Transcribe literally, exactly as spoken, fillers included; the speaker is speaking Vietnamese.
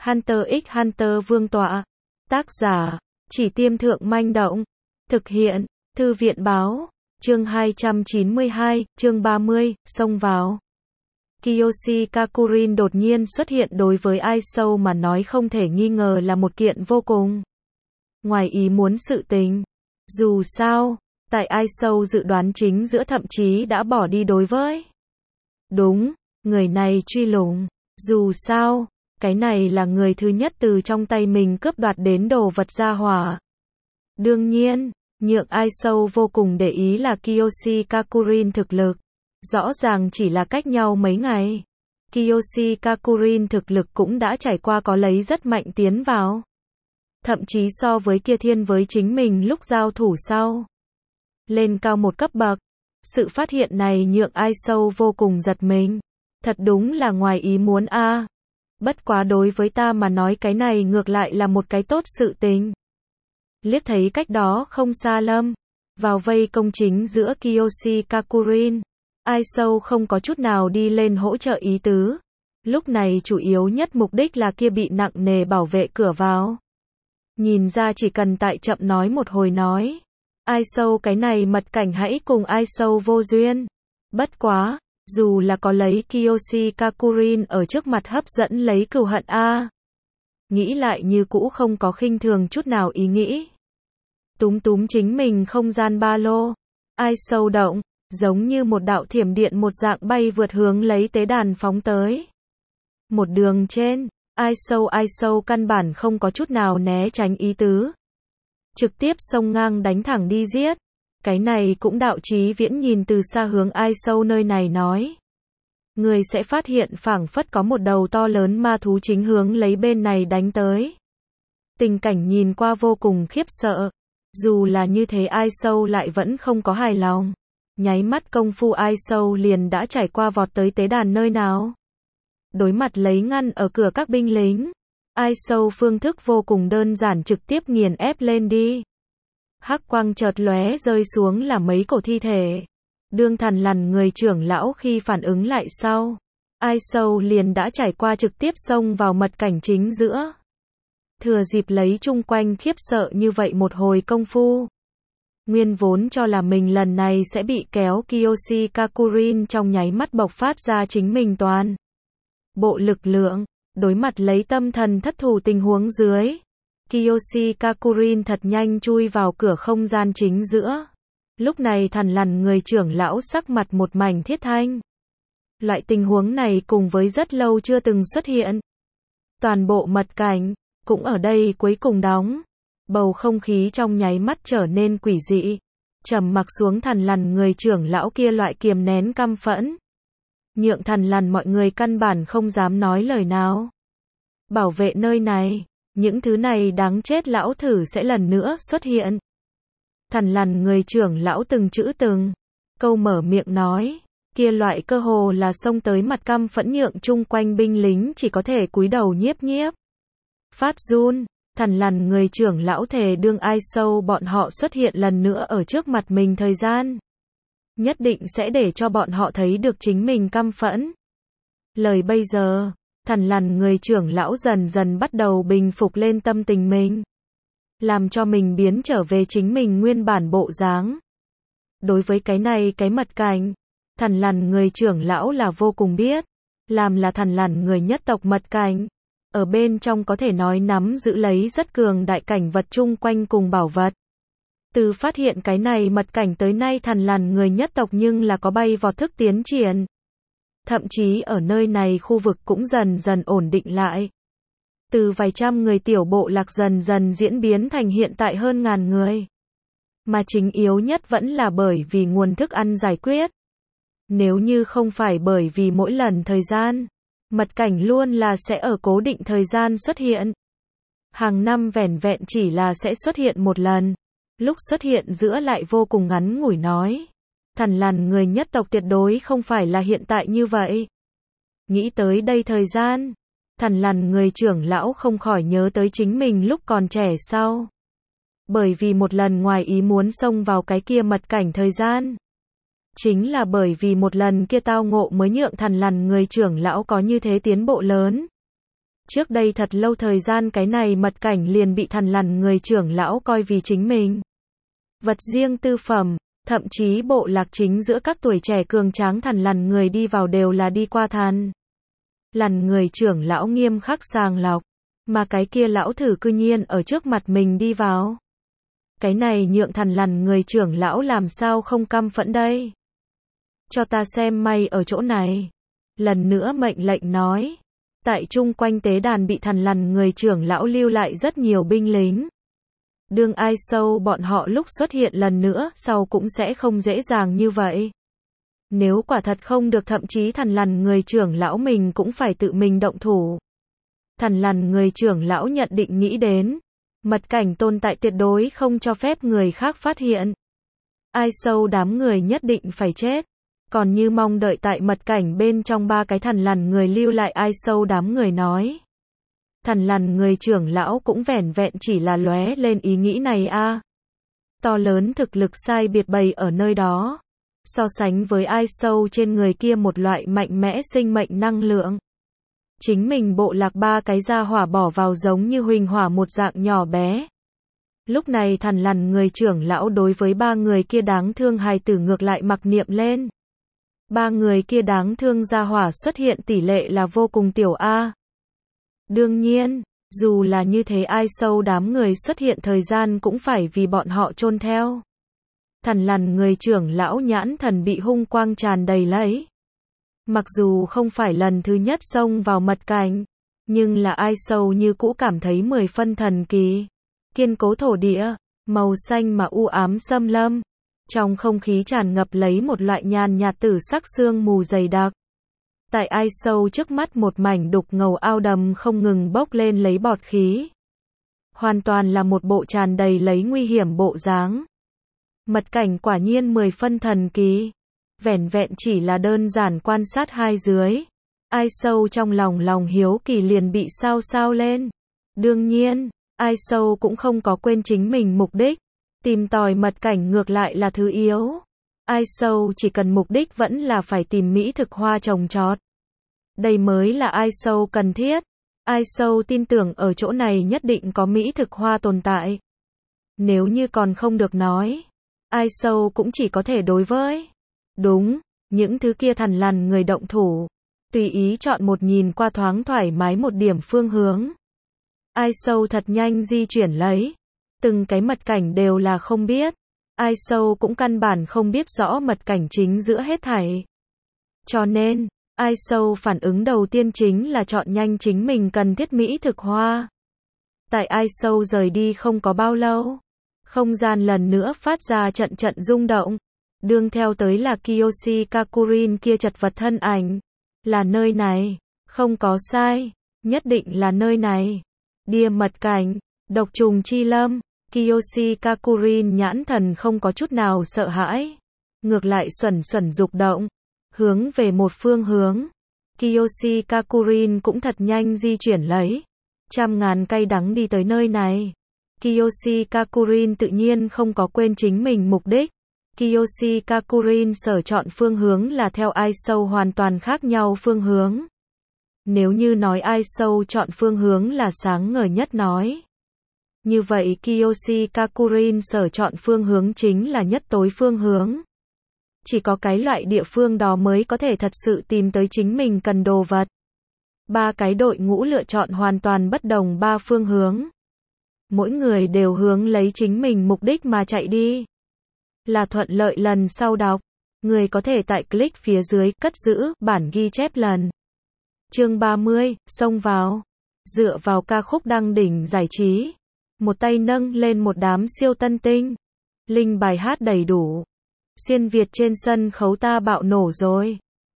Hunter x Hunter Vương tọa. Tác giả, Chỉ Tiêm Thượng Manh Động. Thực hiện, Thư viện báo. Chương hai trăm chín mươi hai, chương ba mươi, xông vào. Kiyoshi Kakurin đột nhiên xuất hiện đối với Ai Sâu mà nói không thể nghi ngờ là một kiện vô cùng ngoài ý muốn sự tình. Dù sao, tại Ai Sâu dự đoán chính giữa thậm chí đã bỏ đi đối với. Đúng, người này truy lùng. Dù sao, cái này là người thứ nhất từ trong tay mình cướp đoạt đến đồ vật gia hỏa. Đương nhiên, nhượng Ai Sâu vô cùng để ý là Kiyoshi Kakurin thực lực. Rõ ràng chỉ là cách nhau mấy ngày. Kiyoshi Kakurin thực lực cũng đã trải qua có lấy rất mạnh tiến vào. Thậm chí so với kia thiên với chính mình lúc giao thủ sau. Lên cao một cấp bậc. Sự phát hiện này nhượng Ai Sâu vô cùng giật mình. Thật đúng là ngoài ý muốn a. À. Bất quá đối với ta mà nói cái này ngược lại là một cái tốt sự tình. Liếc thấy cách đó không xa lâm. Vào vây công chính giữa Kiyoshi Kakurin. Ai Sâu không có chút nào đi lên hỗ trợ ý tứ. Lúc này chủ yếu nhất mục đích là kia bị nặng nề bảo vệ cửa vào. Nhìn ra chỉ cần tại chậm nói một hồi nói. Ai Sâu cái này mật cảnh hãy cùng Ai Sâu vô duyên. Bất quá, dù là có lấy Kiyoshi Kakurin ở trước mặt hấp dẫn lấy cừu hận a. Nghĩ lại như cũ không có khinh thường chút nào ý nghĩ. Túm túm chính mình không gian ba lô. Ai Sâu động. Giống như một đạo thiểm điện một dạng bay vượt hướng lấy tế đàn phóng tới. Một đường trên, Ai Sâu Ai Sâu căn bản không có chút nào né tránh ý tứ. Trực tiếp xông ngang đánh thẳng đi giết. Cái này cũng đạo chí viễn nhìn từ xa hướng Ai Sâu nơi này nói. Người sẽ phát hiện phảng phất có một đầu to lớn ma thú chính hướng lấy bên này đánh tới. Tình cảnh nhìn qua vô cùng khiếp sợ. Dù là như thế Ai Sâu lại vẫn không có hài lòng. Nháy mắt công phu Ai Sâu liền đã trải qua vọt tới tế đàn nơi nào. Đối mặt lấy ngăn ở cửa các binh lính. Ai Sâu phương thức vô cùng đơn giản trực tiếp nghiền ép lên đi. Hắc quang chợt lóe rơi xuống là mấy cổ thi thể. Đương thằn lằn người trưởng lão khi phản ứng lại sau. Ai Sâu liền đã trải qua trực tiếp xông vào mật cảnh chính giữa. Thừa dịp lấy chung quanh khiếp sợ như vậy một hồi công phu. Nguyên vốn cho là mình lần này sẽ bị kéo Kiyoshi Kakurin trong nháy mắt bộc phát ra chính mình toàn. Bộ lực lượng, đối mặt lấy tâm thần thất thủ tình huống dưới. Kiyoshi Kakurin thật nhanh chui vào cửa không gian chính giữa. Lúc này thằn lằn người trưởng lão sắc mặt một mảnh thiết thanh. Loại tình huống này cùng với rất lâu chưa từng xuất hiện. Toàn bộ mật cảnh, cũng ở đây cuối cùng đóng. Bầu không khí trong nháy mắt trở nên quỷ dị. Trầm mặc xuống thằn lằn người trưởng lão kia loại kiềm nén căm phẫn. Nhượng thằn lằn mọi người căn bản không dám nói lời nào. Bảo vệ nơi này, những thứ này đáng chết lão thử sẽ lần nữa xuất hiện. Thằn lằn người trưởng lão từng chữ từng câu mở miệng nói. Kia loại cơ hồ là xông tới mặt căm phẫn nhượng chung quanh binh lính chỉ có thể cúi đầu nhiếp nhiếp. Phát run. Thằn lằn người trưởng lão thề đương Ai Sâu bọn họ xuất hiện lần nữa ở trước mặt mình thời gian. Nhất định sẽ để cho bọn họ thấy được chính mình căm phẫn. Lời bây giờ, thằn lằn người trưởng lão dần dần bắt đầu bình phục lên tâm tình mình. Làm cho mình biến trở về chính mình nguyên bản bộ dáng. Đối với cái này cái mật cảnh, thằn lằn người trưởng lão là vô cùng biết. Làm là thằn lằn người nhất tộc mật cảnh. Ở bên trong có thể nói nắm giữ lấy rất cường đại cảnh vật chung quanh cùng bảo vật. Từ phát hiện cái này mật cảnh tới nay thằn lằn người nhất tộc nhưng là có bay vọt thức tiến triển. Thậm chí ở nơi này khu vực cũng dần dần ổn định lại. Từ vài trăm người tiểu bộ lạc dần dần diễn biến thành hiện tại hơn ngàn người. Mà chính yếu nhất vẫn là bởi vì nguồn thức ăn giải quyết. Nếu như không phải bởi vì mỗi lần thời gian. Mật cảnh luôn là sẽ ở cố định thời gian xuất hiện. Hàng năm vẻn vẹn chỉ là sẽ xuất hiện một lần. Lúc xuất hiện giữa lại vô cùng ngắn ngủi nói. Thằn lằn người nhất tộc tuyệt đối không phải là hiện tại như vậy. Nghĩ tới đây thời gian. Thằn lằn người trưởng lão không khỏi nhớ tới chính mình lúc còn trẻ sau. Bởi vì một lần ngoài ý muốn xông vào cái kia mật cảnh thời gian. Chính là bởi vì một lần kia tao ngộ mới nhượng thằn lằn người trưởng lão có như thế tiến bộ lớn. Trước đây thật lâu thời gian cái này Mật Cảnh liền bị thằn lằn người trưởng lão coi vì chính mình vật riêng tư phẩm, thậm chí bộ lạc chính giữa các tuổi trẻ cường tráng thằn lằn người đi vào đều là đi qua thằn lằn người trưởng lão nghiêm khắc sàng lọc, mà cái kia lão thử cư nhiên ở trước mặt mình đi vào. Cái này nhượng thằn lằn người trưởng lão làm sao không căm phẫn đây? Cho ta xem may ở chỗ này. Lần nữa mệnh lệnh nói. Tại chung quanh tế đàn bị thằn lằn người trưởng lão lưu lại rất nhiều binh lính. Đương ai sâu bọn họ lúc xuất hiện lần nữa sau cũng sẽ không dễ dàng như vậy. Nếu quả thật không được thậm chí thằn lằn người trưởng lão mình cũng phải tự mình động thủ. Thằn lằn người trưởng lão nhận định nghĩ đến. Mật cảnh tồn tại tuyệt đối không cho phép người khác phát hiện. Ai sâu đám người nhất định phải chết. Còn như mong đợi tại mật cảnh bên trong ba cái thằn lằn người lưu lại ai sâu đám người nói. Thằn lằn người trưởng lão cũng vẻn vẹn chỉ là lóe lên ý nghĩ này a. À. To lớn thực lực sai biệt bày ở nơi đó. So sánh với ai sâu trên người kia một loại mạnh mẽ sinh mệnh năng lượng. Chính mình bộ lạc ba cái gia hỏa bỏ vào giống như huỳnh hỏa một dạng nhỏ bé. Lúc này thằn lằn người trưởng lão đối với ba người kia đáng thương hài tử ngược lại mặc niệm lên. Ba người kia đáng thương gia hỏa xuất hiện tỷ lệ là vô cùng tiểu A. Đương nhiên, dù là như thế ai sâu đám người xuất hiện thời gian cũng phải vì bọn họ chôn theo. Thằn lằn người trưởng lão nhãn thần bị hung quang tràn đầy lấy. Mặc dù không phải lần thứ nhất xông vào mật cảnh, nhưng là ai sâu như cũ cảm thấy mười phân thần kỳ. Kiên cố thổ địa, màu xanh mà u ám xâm lâm. Trong không khí tràn ngập lấy một loại nhàn nhạt tử sắc sương mù dày đặc. Tại ai sâu trước mắt một mảnh đục ngầu ao đầm không ngừng bốc lên lấy bọt khí. Hoàn toàn là một bộ tràn đầy lấy nguy hiểm bộ dáng. Mật cảnh quả nhiên mười phân thần kỳ. Vẻn vẹn chỉ là đơn giản quan sát hai dưới. Ai sâu trong lòng lòng hiếu kỳ liền bị sao sao lên. Đương nhiên, ai sâu cũng không có quên chính mình mục đích. Tìm tòi mật cảnh ngược lại là thứ yếu. Ai sâu chỉ cần mục đích vẫn là phải tìm mỹ thực hoa trồng trọt. Đây mới là ai sâu cần thiết. Ai sâu tin tưởng ở chỗ này nhất định có mỹ thực hoa tồn tại. Nếu như còn không được nói, ai sâu cũng chỉ có thể đối với. Đúng, những thứ kia thằn lằn người động thủ. Tùy ý chọn một nhìn qua thoáng thoải mái một điểm phương hướng. Ai sâu thật nhanh di chuyển lấy. Từng cái mật cảnh đều là không biết. Ai sâu cũng căn bản không biết rõ mật cảnh chính giữa hết thảy. Cho nên, ai sâu phản ứng đầu tiên chính là chọn nhanh chính mình cần thiết mỹ thực hoa. Tại ai sâu rời đi không có bao lâu. Không gian lần nữa phát ra trận trận rung động. Đương theo tới là Kiyoshi Kakurin kia chật vật thân ảnh. Là nơi này. Không có sai. Nhất định là nơi này. Đia mật cảnh. Độc trùng chi lâm. Kiyoshi Kakurin nhãn thần không có chút nào sợ hãi. Ngược lại xuẩn xuẩn dục động. Hướng về một phương hướng. Kiyoshi Kakurin cũng thật nhanh di chuyển lấy. Trăm ngàn cay đắng đi tới nơi này. Kiyoshi Kakurin tự nhiên không có quên chính mình mục đích. Kiyoshi Kakurin sở chọn phương hướng là theo ai sâu hoàn toàn khác nhau phương hướng. Nếu như nói ai sâu chọn phương hướng là sáng ngời nhất nói. Như vậy Kiyoshi Kakurin sở chọn phương hướng chính là nhất tối phương hướng. Chỉ có cái loại địa phương đó mới có thể thật sự tìm tới chính mình cần đồ vật. Ba cái đội ngũ lựa chọn hoàn toàn bất đồng ba phương hướng. Mỗi người đều hướng lấy chính mình mục đích mà chạy đi. Là thuận lợi lần sau đọc. Người có thể tại click phía dưới cất giữ bản ghi chép lần. Chương ba mươi, xông vào. Dựa vào ca khúc đăng đỉnh giải trí. Một tay nâng lên một đám siêu tân tinh. Linh bài hát đầy đủ. Xuyên Việt trên sân khấu ta bạo nổ rồi.